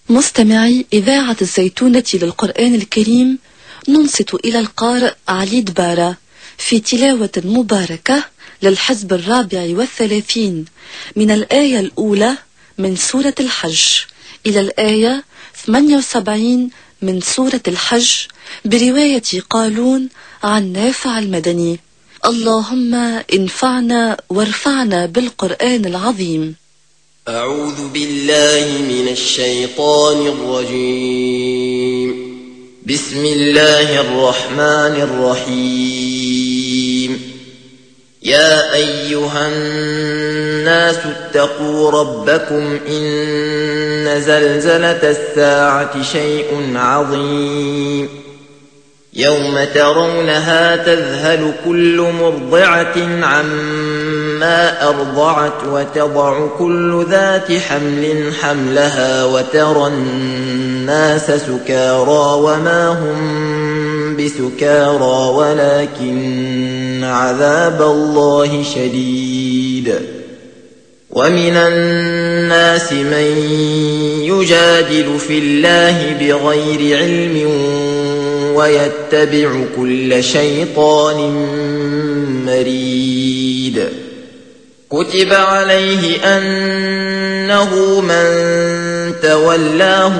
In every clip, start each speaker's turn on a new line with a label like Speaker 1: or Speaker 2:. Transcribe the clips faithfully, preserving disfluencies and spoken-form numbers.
Speaker 1: مستمعي إذاعة الزيتونة للقرآن الكريم، ننصت إلى القارئ علي دبارة في تلاوة مباركة للحزب الرابع والثلاثين من الآية الأولى من سورة الحج إلى الآية ثمانية وسبعين من سورة الحج برواية قالون عن نافع المدني. اللهم انفعنا وارفعنا بالقرآن العظيم.
Speaker 2: أعوذ بالله من الشيطان الرجيم. بسم الله الرحمن الرحيم. يا أيها الناس اتقوا ربكم إن زلزلة الساعة شيء عظيم. يوم ترونها تذهل كل مرضعة عما أرضعت وتضع كل ذات حمل حملها وترى الناس سكارى وما هم بسكارى ولكن عذاب الله شديد. ومن الناس من يجادل في الله بغير علم ويتبع كل شيطان مريد. كتب عليه أنه من تولاه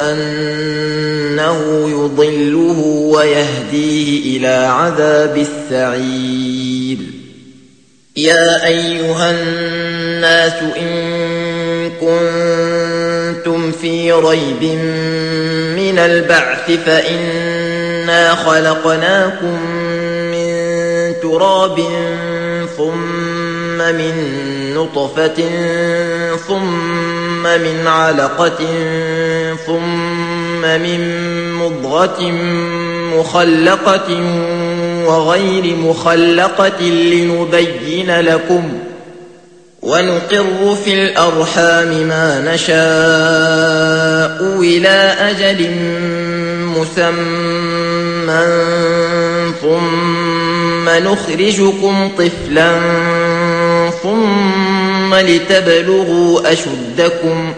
Speaker 2: فأنه يضله ويهديه إلى عذاب السعير. يا أيها الناس إن كنتم في ريب من البعث فإنا خلقناكم من تراب ثم من نطفة ثم من علقة ثم من مضغة مخلقة وغير مخلقة لنبين لكم ونقر في الأرحام ما نشاء إلى أجل مسمى ثم نخرجكم طفلا ثم لتبلغوا أشدكم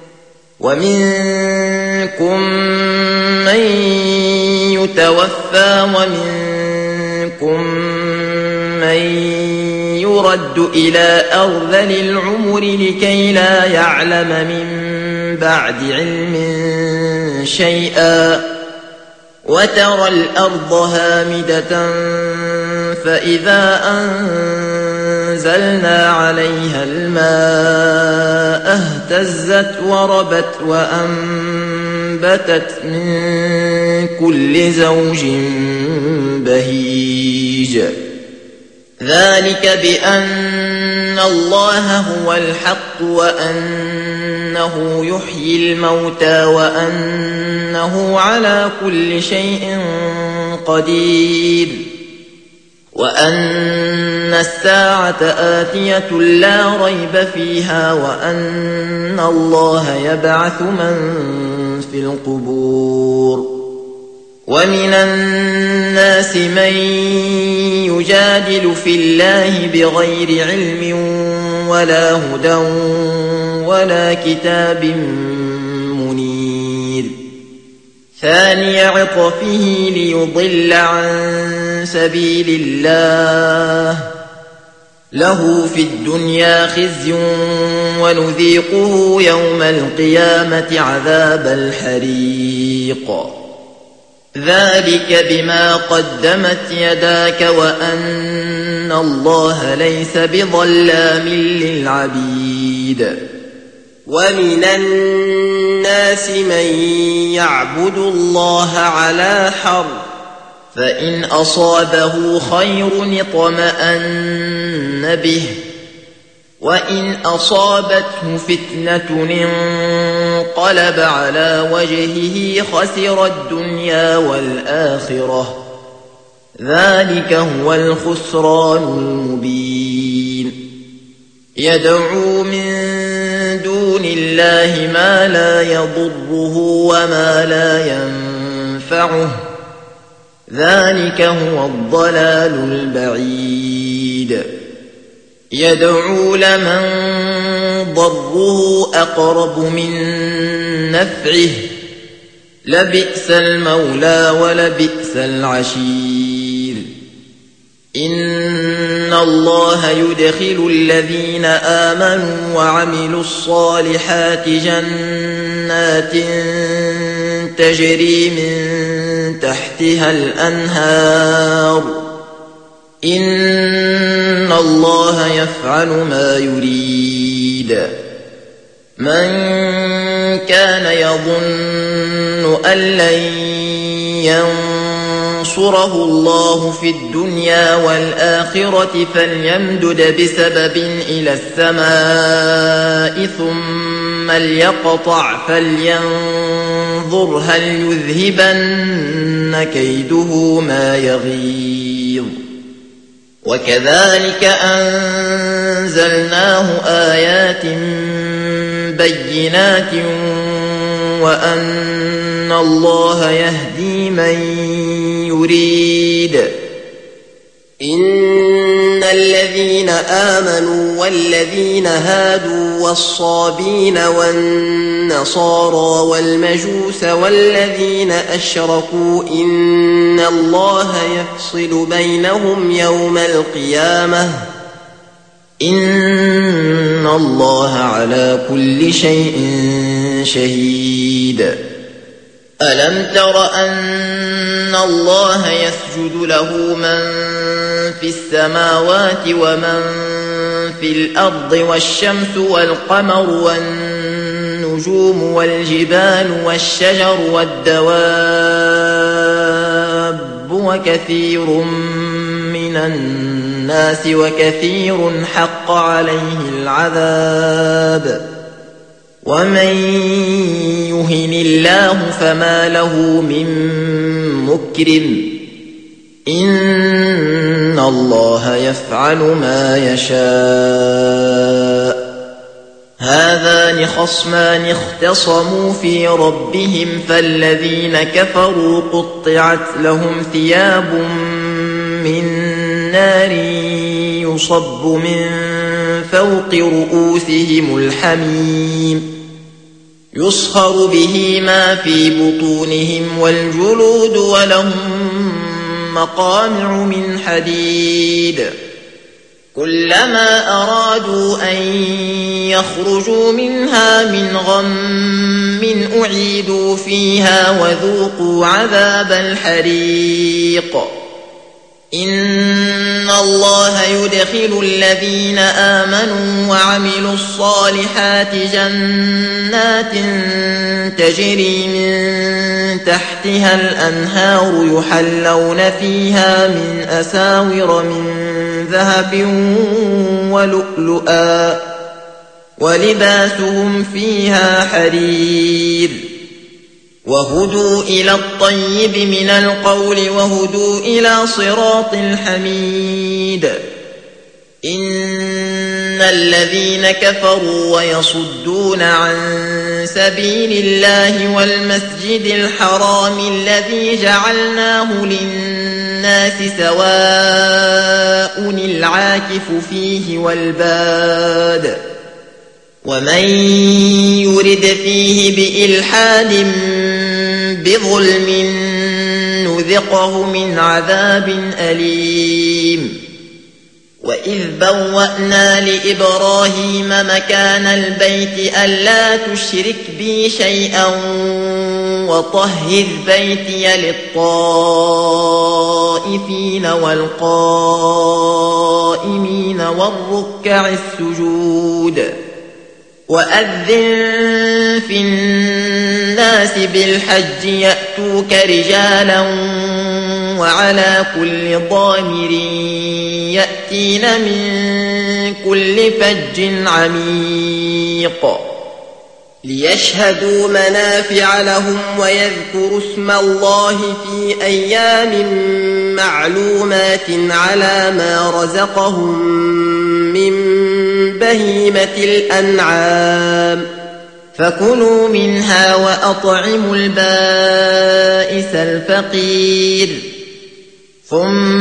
Speaker 2: ومنكم من يتوفى ومنكم من يرد إلى أرذل العمر لكي لا يعلم من بعد علم شيئا. وترى الأرض هامدة فإذا أنزلنا عليها الماء اهتزت وربت وأنبتت من كل زوج بهيج. ذلك بأن الله هو الحق وأنه يحيي الموتى وأنه على كل شيء قدير وأن الساعة آتية لا ريب فيها وأن الله يبعث من في القبور. ومن الناس من يجادل في الله بغير علم ولا هدى ولا كتاب منير. ثاني عطفه ليضل عن سبيل الله له في الدنيا خزي ونذيقه يوم القيامة عذاب الحريق. ذلك بما قدمت يداك وأن الله ليس بظلام للعبيد. ومن الناس من يعبد الله على حرف فإن أصابه خير اطمأن به وإن أصابته فتنة انقلب على وجهه خسر الدنيا والآخرة. ذلك هو الخسران المبين. يدعو من دون الله ما لا يضره وما لا ينفعه. ذلك هو الضلال البعيد. يدعو لمن ضره أقرب من نفعه لبئس المولى ولبئس العشير إن الله يدخل الذين آمنوا وعملوا الصالحات جنات تجري من تحتها الأنهار إن الله يفعل ما يريد من كان يظن أن لن ينصره الله في الدنيا والآخرة فليمدد بسبب إلى السماء ثم ليقطع فلينظر هل يذهبن كيده ما يغيظ وكذلك أنزلناه آيات بينات وأن الله يهدي من يريد إن الذين آمنوا والذين هادوا والصابين والنصارى والمجوس والذين أشركوا إن الله يفصل بينهم يوم القيامة إن الله على كل شيء شهيد ألم تر أن الله يسجد له من في السماوات ومن في الأرض والشمس والقمر والنجوم والجبال والشجر والدواب وكثير من الناس وكثير حق عليه العذاب ومن يهن الله فما له من مكرم إن الله يفعل ما يشاء هذان خصمان اختصموا في ربهم فالذين كفروا قطعت لهم ثياب من نار يصب من فوق رؤوسهم الحميم يصهر به ما في بطونهم والجلود ولهم مقامع من حديد كلما أرادوا أن يخرجوا منها من غم أعيدوا فيها وذوقوا عذاب الحريق إن الله يدخل الذين آمنوا وعملوا الصالحات جنات تجري من تحتها الأنهار يحلون فيها من أساور من ذهب ولؤلؤا ولباسهم فيها حرير وهدوا إلى الطيب من القول وهدوا إلى صراط الحميد إن الذين كفروا ويصدون عن سبيل الله والمسجد الحرام الذي جعلناه للناس سواء العاكف فيه والباد ومن يرد فيه بإلحاد بظلم نذقه من عذاب أليم وإذ بوأنا لإبراهيم مكان البيت ألا تشرك بي شيئا وطهر بيتي للطائفين والقائمين والركع السجود وأذن في الناس بالحج يأتوك رجالا وعلى كل ضامر يأتين من كل فج عميق ليشهدوا منافع لهم ويذكروا اسم الله في أيام معلومات على ما رزقهم من بهيمة الأنعام فكلوا منها وأطعموا البائس الفقير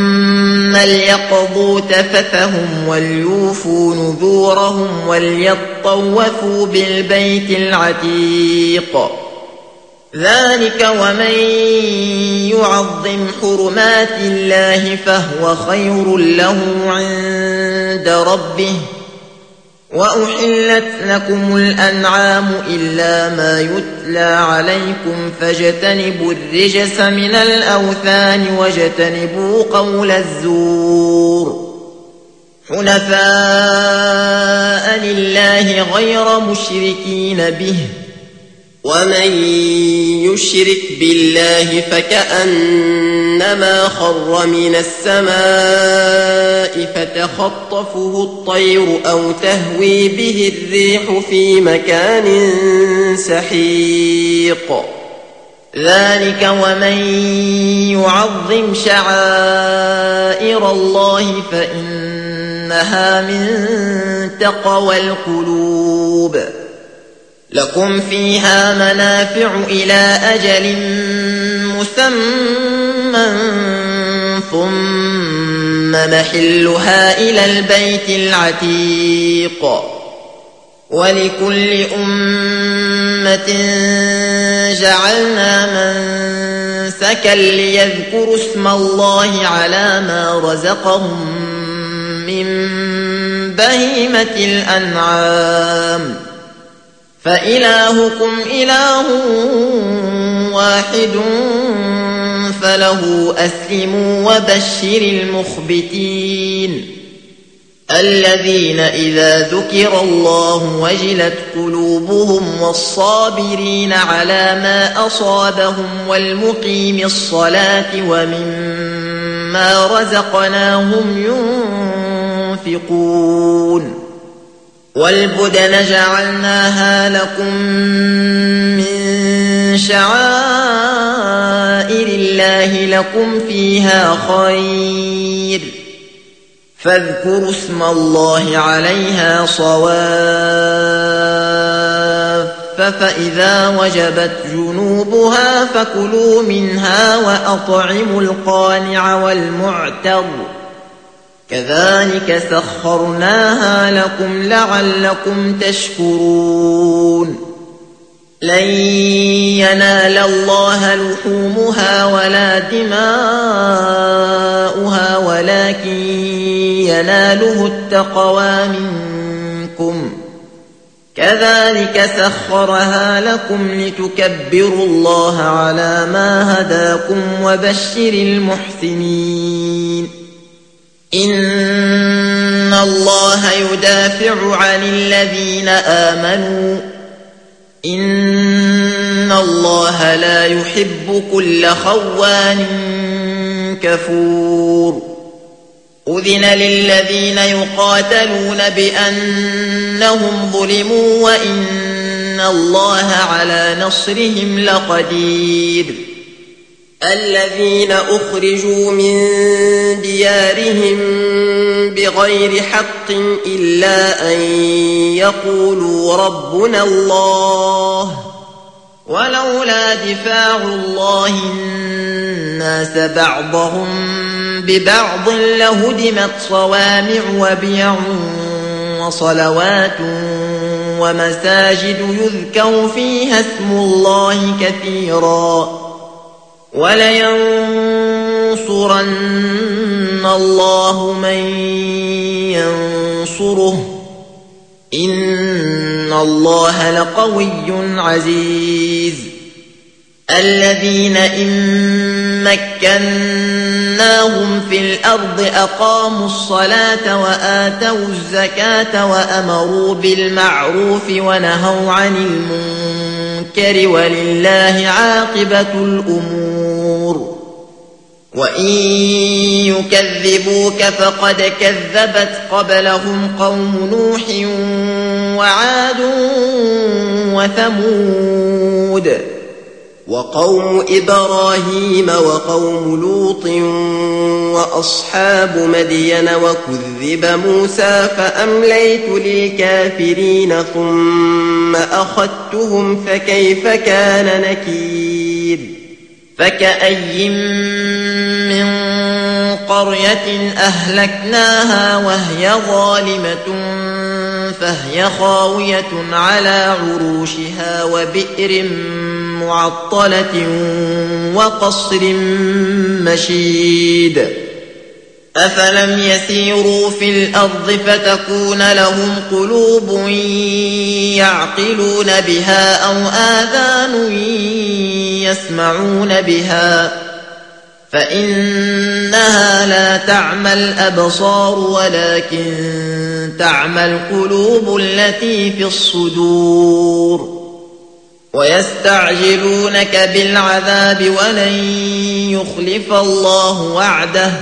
Speaker 2: ثم ليقضوا تفثهم وليوفوا نذورهم وليطلبوا وليطوفوا بالبيت العتيق. ذلك ومن يعظم حرمات الله فهو خير له عند ربه. وأحلت لكم الأنعام إلا ما يتلى عليكم فاجتنبوا الرجس من الأوثان واجتنبوا قول الزور. حنفاء لله غير مشركين به. ومن يشرك بالله فكأنما خر من السماء فتخطفه الطير أو تهوي به الريح في مكان سحيق. ذلك ومن يعظم شعائر الله فإنها من تقوى القلوب. لكم فيها منافع إلى أجل مسمى ثم محلها إلى البيت العتيق. ولكل أمة جعلنا منسكا ليذكروا اسم الله على ما رزقهم من بهيمة الأنعام. فإلهكم إله واحد فله أسلموا وبشر المخبتين الذين إذا ذكر الله وجلت قلوبهم والصابرين على ما أصابهم والمقيم الصلاة ومما رزقناهم ينفقون. والبدن جعلناها لكم من شعائر الله لكم فيها خير فاذكروا اسم الله عليها صواف فإذا وجبت جنوبها فكلوا منها وأطعموا القانع والمعتر كذلك سخرناها لكم لعلكم تشكرون. لن ينال الله لحومها ولا دماؤها ولكن يناله التقوى منكم كذلك سخرها لكم لتكبروا الله على ما هداكم وبشر المحسنين. إن الله يدافع عن الذين آمنوا إن الله لا يحب كل خوان كفور. أذن للذين يقاتلون بأنهم ظلموا وإن الله على نصرهم لقدير. الذين أخرجوا من ديارهم بغير حق إلا أن يقولوا ربنا الله ولولا دفاع الله الناس بعضهم ببعض لهدمت صوامع وبيع وصلوات ومساجد يذكر فيها اسم الله كثيرا ولينصرن الله من ينصره إن الله لقوي عزيز. الذين إن مكناهم في الأرض أقاموا الصلاة وآتوا الزكاة وأمروا بالمعروف ونهوا عن المنكر ولله عاقبة الأمور. وإن يكذبوك فقد كذبت قبلهم قوم نوح وعاد وثمود وقوم إبراهيم وقوم لوط وأصحاب مدين وكذب موسى فأمليت للكافرين ثم أخذتهم فكيف كان نكير. فكأي من قرية أهلكناها وهي ظالمة فهي خاوية على عروشها وبئر معطلة وقصر مشيد أفلم يسيروا في الأرض فتكون لهم قلوب يعقلون بها أو آذان يسمعون بها فإنها لا تعمى الأبصار ولكن تعمى القلوب التي في الصدور ويستعجلونك بالعذاب ولن يخلف الله وعده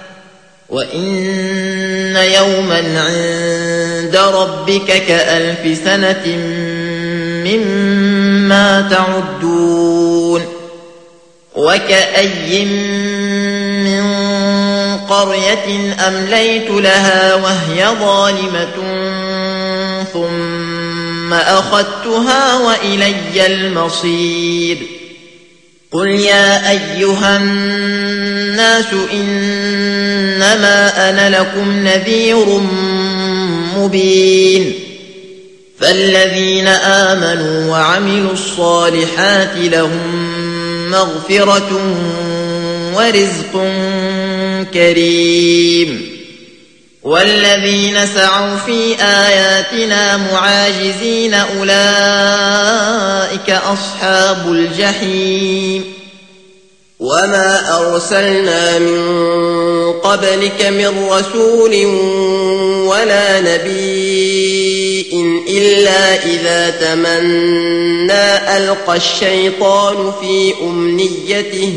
Speaker 2: وإن يوما عند ربك كألف سنة مما تعدون وكأي من قرية أمليت لها وهي ظالمة ثم أخذتها وإلي المصير قل يا أيها الناس إنما أنا لكم نذير مبين فالذين آمنوا وعملوا الصالحات لهم مغفرة ورزق كريم والذين سعوا في آياتنا معاجزين أولئك أصحاب الجحيم وما أرسلنا من قبلك من رسول ولا نبي إلا إذا تمنى ألقى الشيطان في أمنيته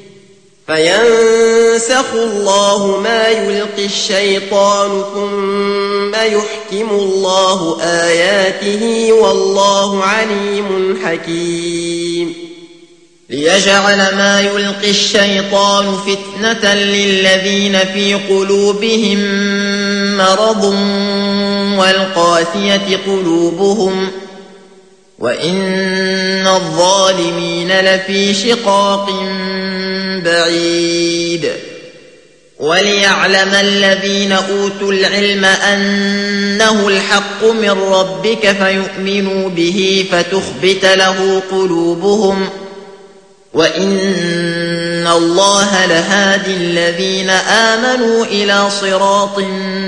Speaker 2: فينسخ الله ما يلقي الشيطان ثم يحكم الله آياته والله عليم حكيم ليجعل ما يلقي الشيطان فتنة للذين في قلوبهم مرض والقاسية قلوبهم وإن الظالمين لفي شقاق بعيد وليعلم الذين أوتوا العلم أنه الحق من ربك فيؤمنوا به فتخبت له قلوبهم وإن الله لهادي الذين آمنوا إلى صراط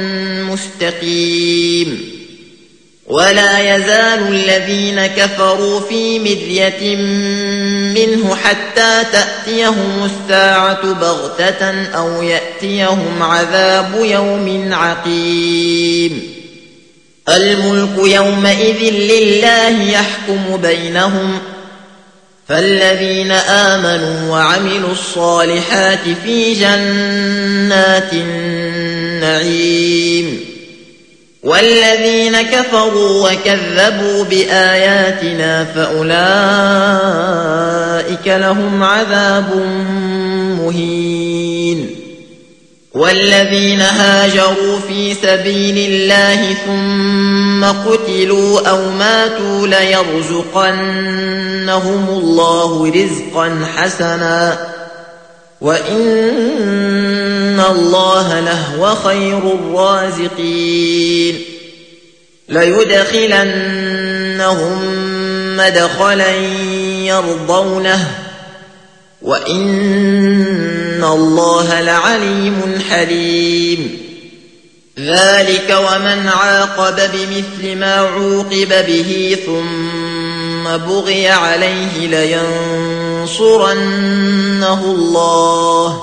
Speaker 2: مستقيم ولا يزال الذين كفروا في مرية منه حتى تأتيهم الساعة بغتة أو يأتيهم عذاب يوم عقيم الملك يومئذ لله يحكم بينهم فالذين آمنوا وعملوا الصالحات في جنات النعيم والذين كفروا وكذبوا بآياتنا فأولئك لهم عذاب مهين والذين هاجروا في سبيل الله ثم قتلوا أو ماتوا ليرزقنهم الله رزقا حسنا وإن الله لهو خير الرازقين ليدخلنهم مدخلا يرضونه وإن الله لعليم حليم ذلك ومن عاقب بمثل ما عوقب به ثم بغي عليه لينصرنه الله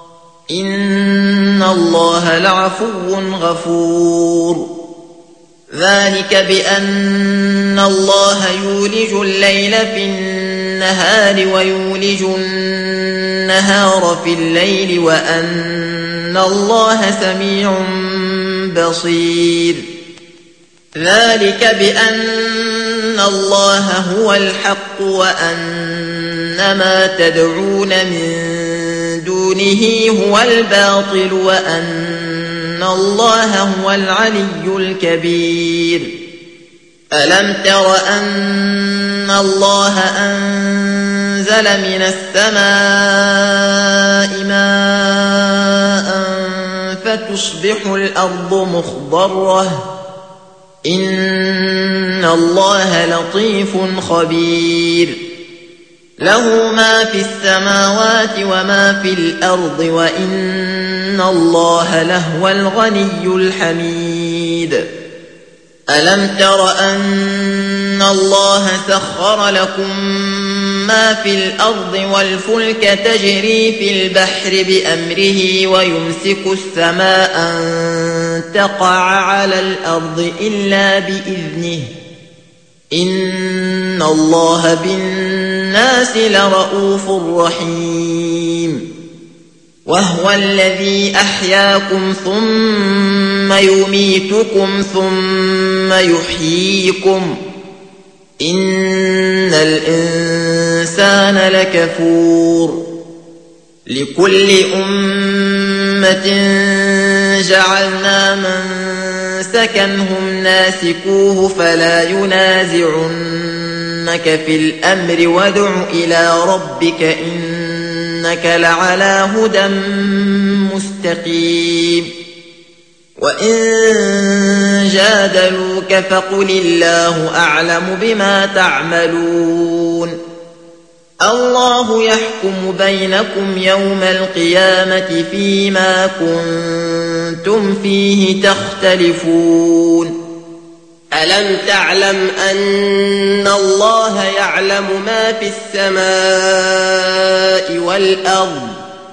Speaker 2: إن الله لعفو غفور ذلك بأن الله يولج الليل في النهار ويولج النهار في الليل وأن الله سميع بصير ذلك بأن الله هو الحق وأن ما تدعون من دونه هو الباطل وأن الله هو العلي الكبير ألم تر أن الله أنزل من السماء ماء فتصبح الأرض مخضرة إن الله لطيف خبير له ما في السماوات وما في الأرض وإن الله لهو الغني الحميد ألم تر أن الله سخر لكم ما في الأرض والفلك تجري في البحر بأمره ويمسك السماء أن تقع على الأرض إلا بإذنه إن الله بالناس لرؤوف رحيم وهو الذي أحياكم ثم يميتكم ثم يحييكم إن الإنسان لكفور لكل أمة جعلنا منسكنهم ناسكوه فلا ينازعنك في الأمر وادع إلى ربك إنك لعلى هدى مستقيم وإن جادلوك فقل الله أعلم بما تعملون الله يحكم بينكم يوم القيامة فيما كنتم فيه تختلفون ألم تعلم أن الله يعلم ما في السماء والأرض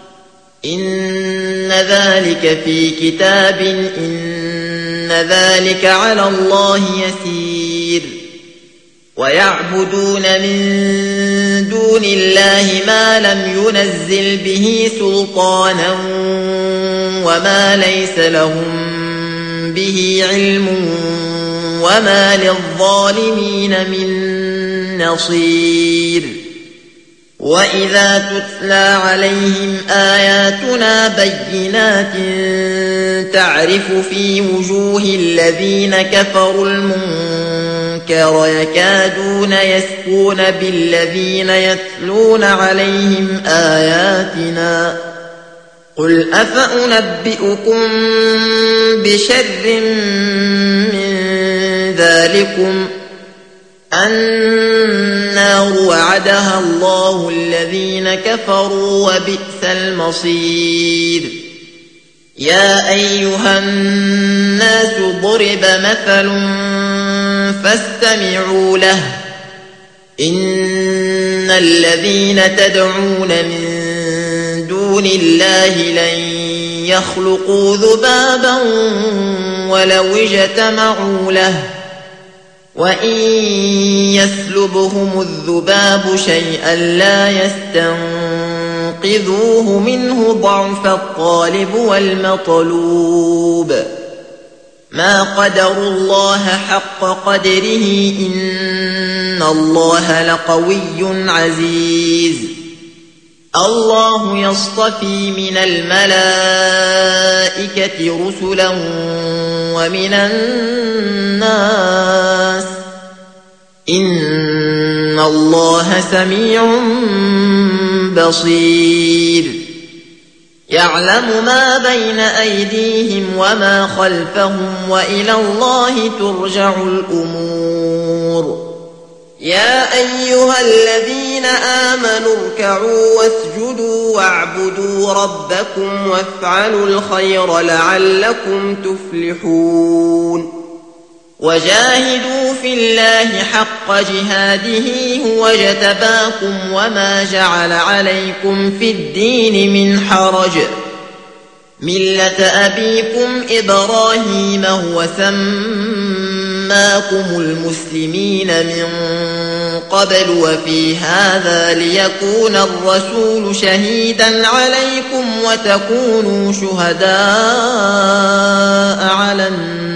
Speaker 2: إن ذلك في كتاب إن ذلك على الله يسير ويعبدون من دون الله ما لم ينزل به سلطانا وما ليس لهم به علم وما للظالمين من نصير وإذا تتلى عليهم آياتنا بينات تعرف في وجوه الذين كفروا المنكر يكادون يسقون بالذين يتلون عليهم آياتنا قل أفأنبئكم بشر من ذلكم النار وعدها الله الذين كفروا وبئس المصير يا أيها الناس ضرب مثل فاستمعوا له إن الذين تدعون من دون الله لن يخلقوا ذبابا ولو اجتمعوا له وإن يسلبهم الذباب شيئا لا يستنقذوه منه ضعف الطالب والمطلوب ما قدروا الله حق قدره إن الله لقوي عزيز الله يصطفي من الملائكة رسلا ومن الناس إن الله سميع بصير يعلم ما بين أيديهم وما خلفهم وإلى الله ترجع الأمور يا أيها الذين آمنوا اركعوا واسجدوا واعبدوا ربكم وافعلوا الخير لعلكم تفلحون وجاهدوا في الله حق جهاده هو اجتباكم وما جعل عليكم في الدين من حرج ملة أبيكم إبراهيم هو سماكم المسلمين من قبل وفي هذا ليكون الرسول شهيدا عليكم وتكونوا شهداء على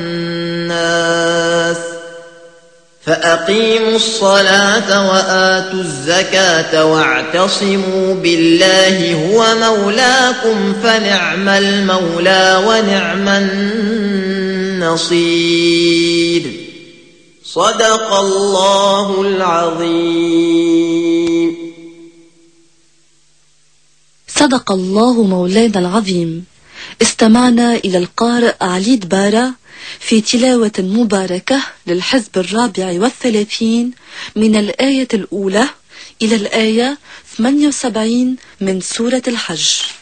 Speaker 2: الناس فأقيموا الصلاة وآتوا الزكاة واعتصموا بالله هو مولاكم فنعم المولى ونعم النصير صدق الله العظيم.
Speaker 1: صدق الله مولانا العظيم. استمعنا إلى القارئ علي دبارة في تلاوة مباركة للحزب الرابع والثلاثين من الآية الأولى إلى الآية ثمانية وسبعين من سورة الحج.